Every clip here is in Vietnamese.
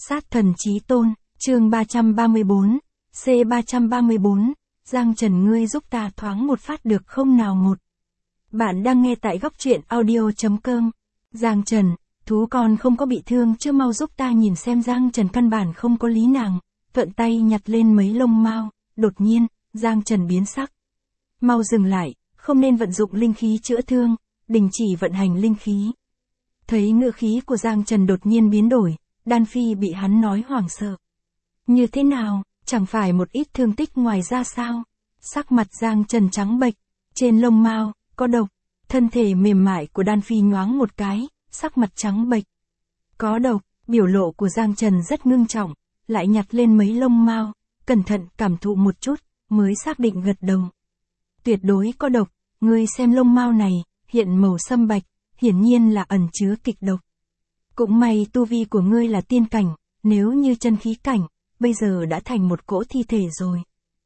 Sát thần chí tôn, chương 334, C334, Giang Trần ngươi giúp ta thoáng một phát được không nào một. Bạn đang nghe tại góc truyện audio.com. Giang Trần, thú con không có bị thương chưa, mau giúp ta nhìn xem. Giang Trần căn bản không có lý nàng, thuận tay nhặt lên mấy lông mao, đột nhiên, Giang Trần biến sắc. Mau dừng lại, không nên vận dụng linh khí chữa thương, đình chỉ vận hành linh khí. Thấy ngữ khí của Giang Trần đột nhiên biến đổi, Đan Phi bị hắn nói hoảng sợ. Như thế nào, chẳng phải một ít thương tích ngoài ra sao? Sắc mặt Giang Trần trắng bệch, trên lông mao, có độc. Thân thể mềm mại của Đan Phi nhoáng một cái, sắc mặt trắng bệch. Có độc, biểu lộ của Giang Trần rất ngưng trọng, lại nhặt lên mấy lông mao, cẩn thận cảm thụ một chút, mới xác định gật đầu. Tuyệt đối có độc, ngươi xem lông mao này, hiện màu sâm bạch, hiển nhiên là ẩn chứa kịch độc. Cũng may tu vi của ngươi là tiên cảnh, nếu như chân khí cảnh, bây giờ đã thành một cỗ thi thể rồi.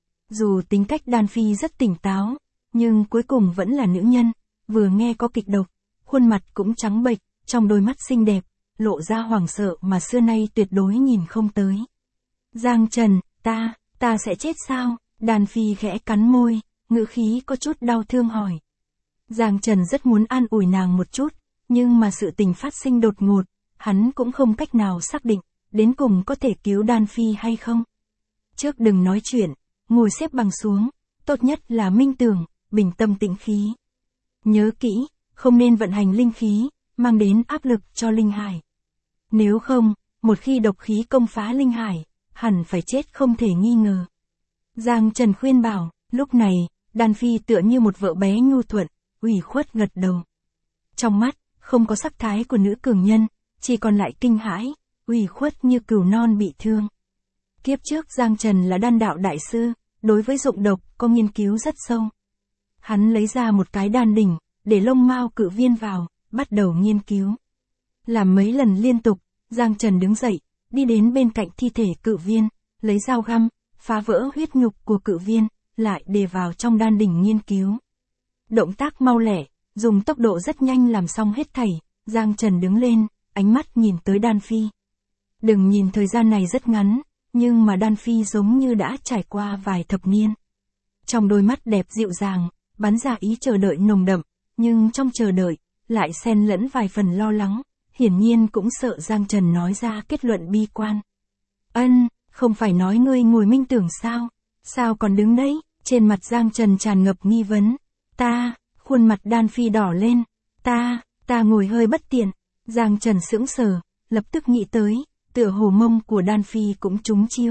Dù tính cách Đan Phi rất tỉnh táo, nhưng cuối cùng vẫn là nữ nhân, vừa nghe có kịch độc, khuôn mặt cũng trắng bệch, trong đôi mắt xinh đẹp, lộ ra hoảng sợ mà xưa nay tuyệt đối nhìn không tới. Giang Trần, ta sẽ chết sao? Đan Phi khẽ cắn môi, ngữ khí có chút đau thương hỏi. Giang Trần rất muốn an ủi nàng một chút, nhưng mà sự tình phát sinh đột ngột, hắn cũng không cách nào xác định, đến cùng có thể cứu Đan Phi hay không. Trước đừng nói chuyện, ngồi xếp bằng xuống, tốt nhất là minh tưởng, bình tâm tĩnh khí. Nhớ kỹ, không nên vận hành linh khí, mang đến áp lực cho linh hải. Nếu không, một khi độc khí công phá linh hải, hẳn phải chết không thể nghi ngờ. Giang Trần khuyên bảo, lúc này, Đan Phi tựa như một vợ bé nhu thuận, ủy khuất gật đầu. Trong mắt, không có sắc thái của nữ cường nhân, chỉ còn lại kinh hãi, ủy khuất như cừu non bị thương. Kiếp trước Giang Trần là đan đạo đại sư, đối với dụng độc có nghiên cứu rất sâu. Hắn lấy ra một cái đan đỉnh, để lông mao cự viên vào, bắt đầu nghiên cứu. Làm mấy lần liên tục, Giang Trần đứng dậy, đi đến bên cạnh thi thể cự viên, lấy dao găm, phá vỡ huyết nhục của cự viên, lại để vào trong đan đỉnh nghiên cứu. Động tác mau lẹ, dùng tốc độ rất nhanh làm xong hết thảy, Giang Trần đứng lên, ánh mắt nhìn tới Đan Phi. Đừng nhìn thời gian này rất ngắn, nhưng mà Đan Phi giống như đã trải qua vài thập niên. Trong đôi mắt đẹp dịu dàng, bắn ra ý chờ đợi nồng đậm, nhưng trong chờ đợi, lại xen lẫn vài phần lo lắng, hiển nhiên cũng sợ Giang Trần nói ra kết luận bi quan. Không phải nói ngươi ngồi minh tưởng sao? Sao còn đứng đấy? Trên mặt Giang Trần tràn ngập nghi vấn. Khuôn mặt Đan Phi đỏ lên. Ta ngồi hơi bất tiện. Giang Trần sững sờ, lập tức nghĩ tới, tựa hồ mông của Đan Phi cũng trúng chiêu.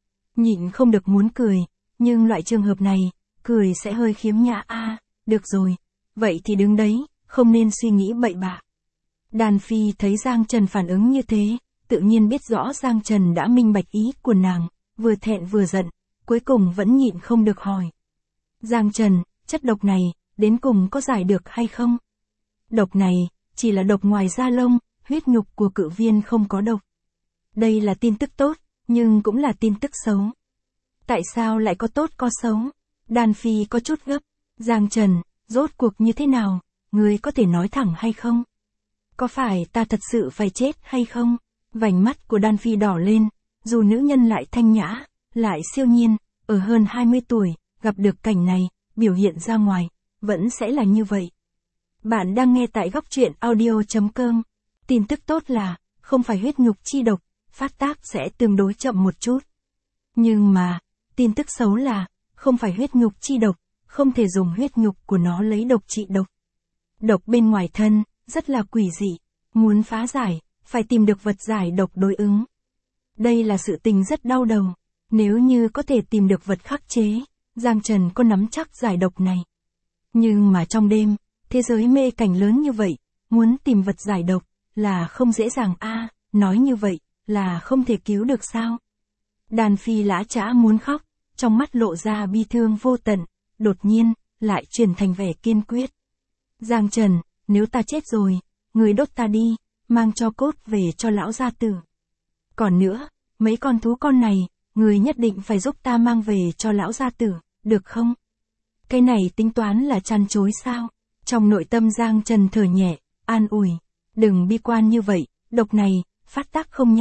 Nhịn không được muốn cười, nhưng loại trường hợp này, cười sẽ hơi khiếm nhã. Được rồi, vậy thì đứng đấy, không nên suy nghĩ bậy bạ. Đan Phi thấy Giang Trần phản ứng như thế, tự nhiên biết rõ Giang Trần đã minh bạch ý của nàng, vừa thẹn vừa giận, cuối cùng vẫn nhịn không được hỏi. Giang Trần, chất độc này, đến cùng có giải được hay không? Độc này, chỉ là độc ngoài da lông, huyết nhục của cự viên không có độc. Đây là tin tức tốt, nhưng cũng là tin tức xấu. Tại sao lại có tốt có xấu? Đan Phi có chút gấp. Giang Trần, rốt cuộc như thế nào? Ngươi có thể nói thẳng hay không? Có phải ta thật sự phải chết hay không? Vành mắt của Đan Phi đỏ lên, dù nữ nhân lại thanh nhã, lại siêu nhiên, ở hơn 20 tuổi, gặp được cảnh này, biểu hiện ra ngoài, vẫn sẽ là như vậy. Bạn đang nghe tại góc truyện audio.com. Tin tức tốt là, không phải huyết nhục chi độc, phát tác sẽ tương đối chậm một chút. Nhưng mà, tin tức xấu là, không phải huyết nhục chi độc, không thể dùng huyết nhục của nó lấy độc trị độc. Độc bên ngoài thân, rất là quỷ dị, muốn phá giải, phải tìm được vật giải độc đối ứng. Đây là sự tình rất đau đầu, nếu như có thể tìm được vật khắc chế, Giang Trần có nắm chắc giải độc này. Nhưng mà trong đêm, thế giới mê cảnh lớn như vậy, muốn tìm vật giải độc, là không dễ dàng. Nói như vậy, là không thể cứu được sao? Đan Phi lã chã muốn khóc, trong mắt lộ ra bi thương vô tận, đột nhiên, lại chuyển thành vẻ kiên quyết. Giang Trần, nếu ta chết rồi, người đốt ta đi, mang cho cốt về cho lão gia tử. Còn nữa, mấy con thú con này, người nhất định phải giúp ta mang về cho lão gia tử, được không? Cái này tính toán là chăn chối sao? Trong nội tâm Giang Trần thở nhẹ, an ủi. Đừng bi quan như vậy, độc này, phát tác không nhanh,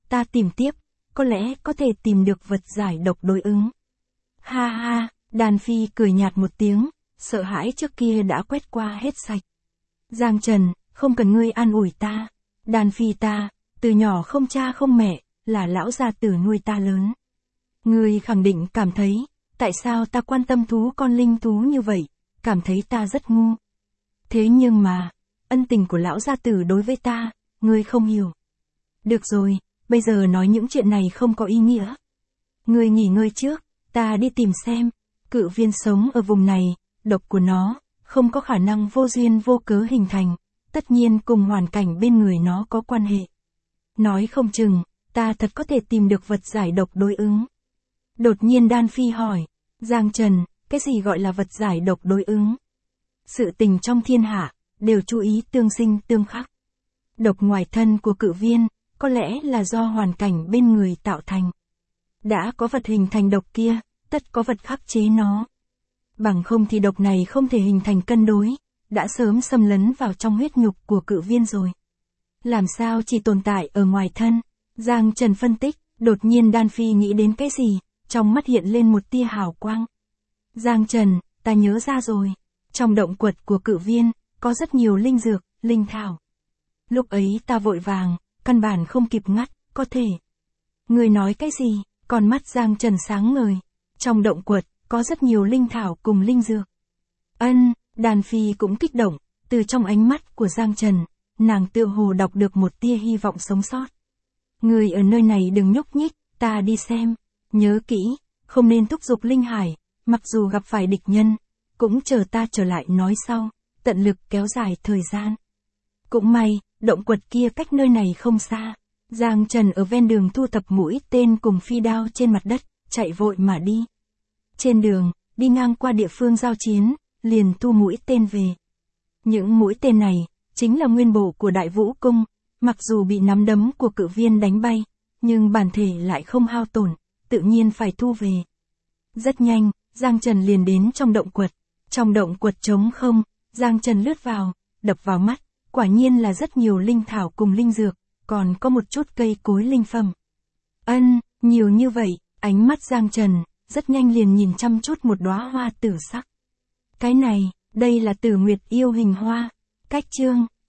ta tìm tiếp, có lẽ có thể tìm được vật giải độc đối ứng. Ha ha, Đan Phi cười nhạt một tiếng, sợ hãi trước kia đã quét qua hết sạch. Giang Trần, không cần ngươi an ủi ta. Đan Phi ta, từ nhỏ không cha không mẹ, là lão gia tử nuôi ta lớn. Ngươi khẳng định cảm thấy, tại sao ta quan tâm thú con linh thú như vậy, cảm thấy ta rất ngu. Thế nhưng mà, ân tình của lão gia tử đối với ta, ngươi không hiểu. Được rồi, bây giờ nói những chuyện này không có ý nghĩa. Ngươi nghỉ ngơi trước, ta đi tìm xem, cự viên sống ở vùng này, độc của nó, không có khả năng vô duyên vô cớ hình thành, tất nhiên cùng hoàn cảnh bên người nó có quan hệ. Nói không chừng, ta thật có thể tìm được vật giải độc đối ứng. Đột nhiên Đan Phi hỏi, Giang Trần, cái gì gọi là vật giải độc đối ứng? Sự tình trong thiên hạ, đều chú ý tương sinh tương khắc. Độc ngoài thân của cự viên, có lẽ là do hoàn cảnh bên người tạo thành. Đã có vật hình thành độc kia, tất có vật khắc chế nó. Bằng không thì độc này không thể hình thành cân đối, đã sớm xâm lấn vào trong huyết nhục của cự viên rồi. Làm sao chỉ tồn tại ở ngoài thân? Giang Trần phân tích, đột nhiên Đan Phi nghĩ đến cái gì, trong mắt hiện lên một tia hào quang. Giang Trần, ta nhớ ra rồi. Trong động quật của cự viên, có rất nhiều linh dược, linh thảo. Lúc ấy ta vội vàng, căn bản không kịp ngắt, có thể. Người nói cái gì? Con mắt Giang Trần sáng ngời. Trong động quật, có rất nhiều linh thảo cùng linh dược. Đan Phi cũng kích động, từ trong ánh mắt của Giang Trần, nàng tựa hồ đọc được một tia hy vọng sống sót. Người ở nơi này đừng nhúc nhích, ta đi xem. Nhớ kỹ, không nên thúc giục linh hải, mặc dù gặp phải địch nhân, cũng chờ ta trở lại nói sau, tận lực kéo dài thời gian. Cũng may, động quật kia cách nơi này không xa. Giang Trần ở ven đường thu thập mũi tên cùng phi đao trên mặt đất, chạy vội mà đi. Trên đường, đi ngang qua địa phương giao chiến, liền thu mũi tên về. Những mũi tên này, chính là nguyên bổ của Đại Vũ Cung, mặc dù bị nắm đấm của cự viên đánh bay, nhưng bản thể lại không hao tổn, tự nhiên phải thu về. Rất nhanh, Giang Trần liền đến trong động quật. Trong động quật trống không, Giang Trần lướt vào, đập vào mắt, quả nhiên là rất nhiều linh thảo cùng linh dược, còn có một chút cây cối linh phẩm. Nhiều như vậy, ánh mắt Giang Trần, rất nhanh liền nhìn chăm chút một đóa hoa tử sắc. Cái này, đây là Tử Nguyệt yêu hình hoa. Cách chương